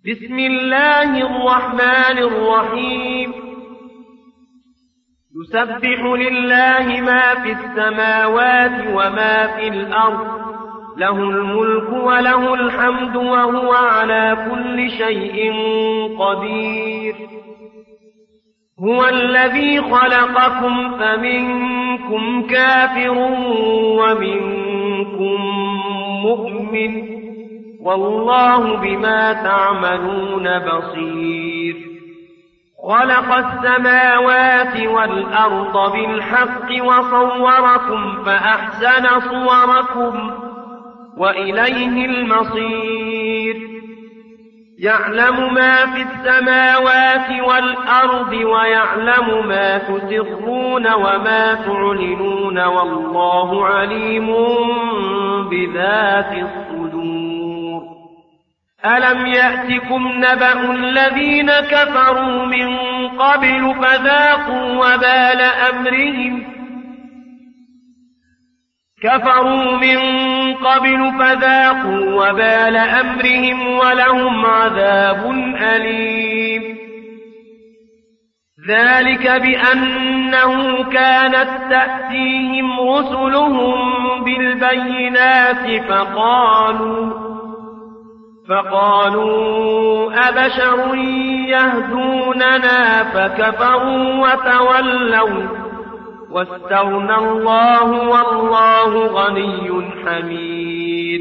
بسم الله الرحمن الرحيم يسبح لله ما في السماوات وما في الأرض له الملك وله الحمد وهو على كل شيء قدير هو الذي خلقكم فمنكم كافر ومنكم مؤمن والله بما تعملون بصير خلق السماوات والأرض بالحق وصوركم فأحسن صوركم وإليه المصير يعلم ما في السماوات والأرض ويعلم ما تسرون وما تعلنون والله عليم بذات الصدور ألم يأتكم نبأ الذين كفروا من قبل فذاقوا وبال أمرهم ولهم عذاب أليم ذلك بأنه كانت تأتيهم رسلهم بالبينات فقالوا أبشر يهدوننا فكفروا وتولوا واستغنى الله والله غني حميد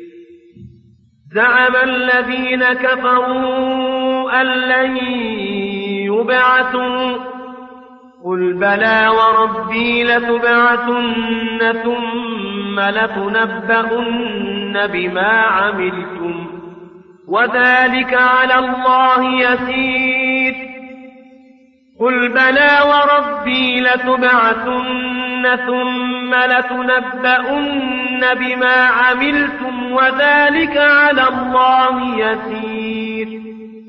زعم الذين كفروا أن لن يبعثوا قل بلى وربي لتبعثن ثم لتنبؤن بما عملتم وذلك على الله يسير قل بلى وربي لتبعثن ثم لتنبؤن بما عملتم وذلك على الله يسير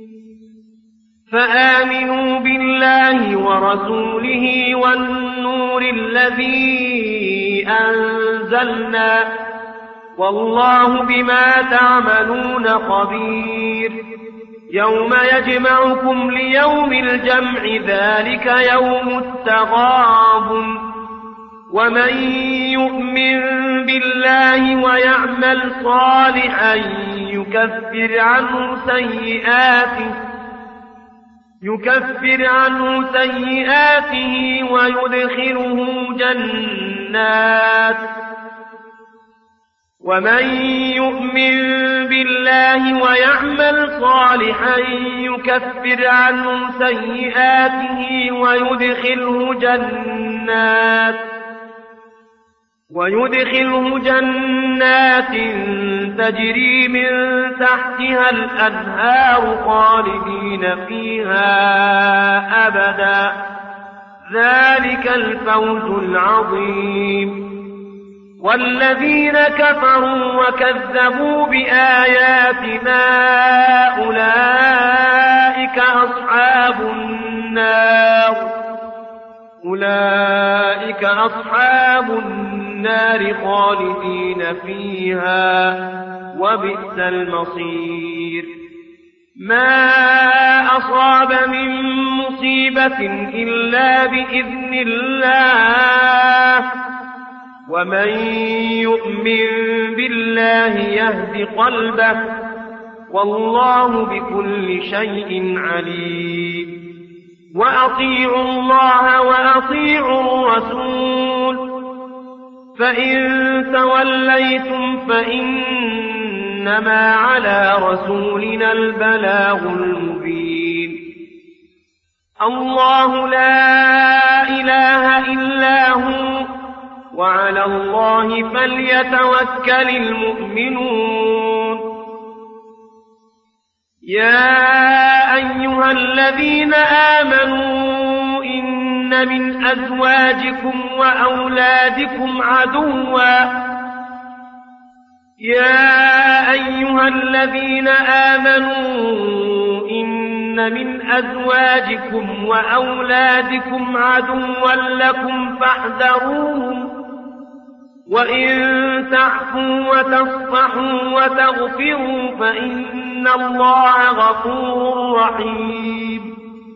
فآمنوا بالله ورسوله والنور الذي أنزلنا والله بما تعملون خبير يوم يجمعكم ليوم الجمع ذلك يوم التغابن ومن يؤمن بالله ويعمل صالحا يكفر عنه سيئاته ويدخله جنات تجري من تحتها الأنهار خالدين فيها أبدا ذلك الفوز العظيم والذين كفروا وكذبوا بآياتنا أولئك أصحاب النار خالدين فيها وبئس المصير ما أصاب من مصيبة إلا بإذن الله ومن يؤمن بالله يهد قلبه والله بكل شيء عليم وأطيعوا الله وأطيعوا الرسول فإن توليتم فإنما على رسولنا البلاغ المبين الله لا إله إلا هو وعلى الله فليتوكل المؤمنون يا أيها الذين آمنوا إن من أزواجكم وأولادكم عدوا لكم فاحذروهم وإن تعفوا وتصفحوا وتغفروا فإن الله غفور رحيم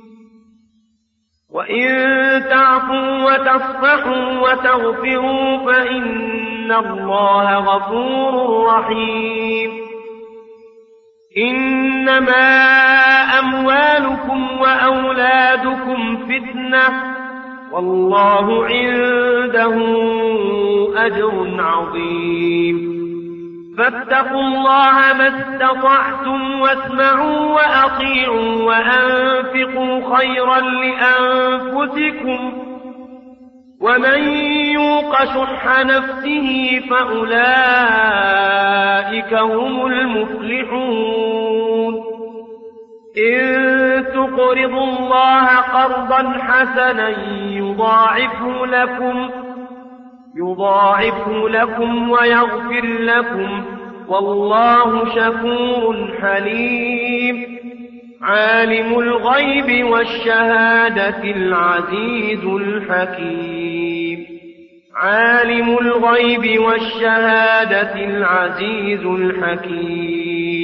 وإن تعفوا وتصفحوا وتغفروا فإن الله غفور رحيم إنما أموالكم وأولادكم فتنة والله عنده أجر عظيم فاتقوا الله ما استطعتم واسمعوا وأطيعوا وأنفقوا خيرا لأنفسكم ومن يوق شح نفسه فأولئك هم المفلحون إن تقرضوا الله قرضا حسنا يضاعفه لكم ويغفر لكم والله شكور حليم عالم الغيب والشهادة العزيز الحكيم عالم الغيب والشهادة العزيز الحكيم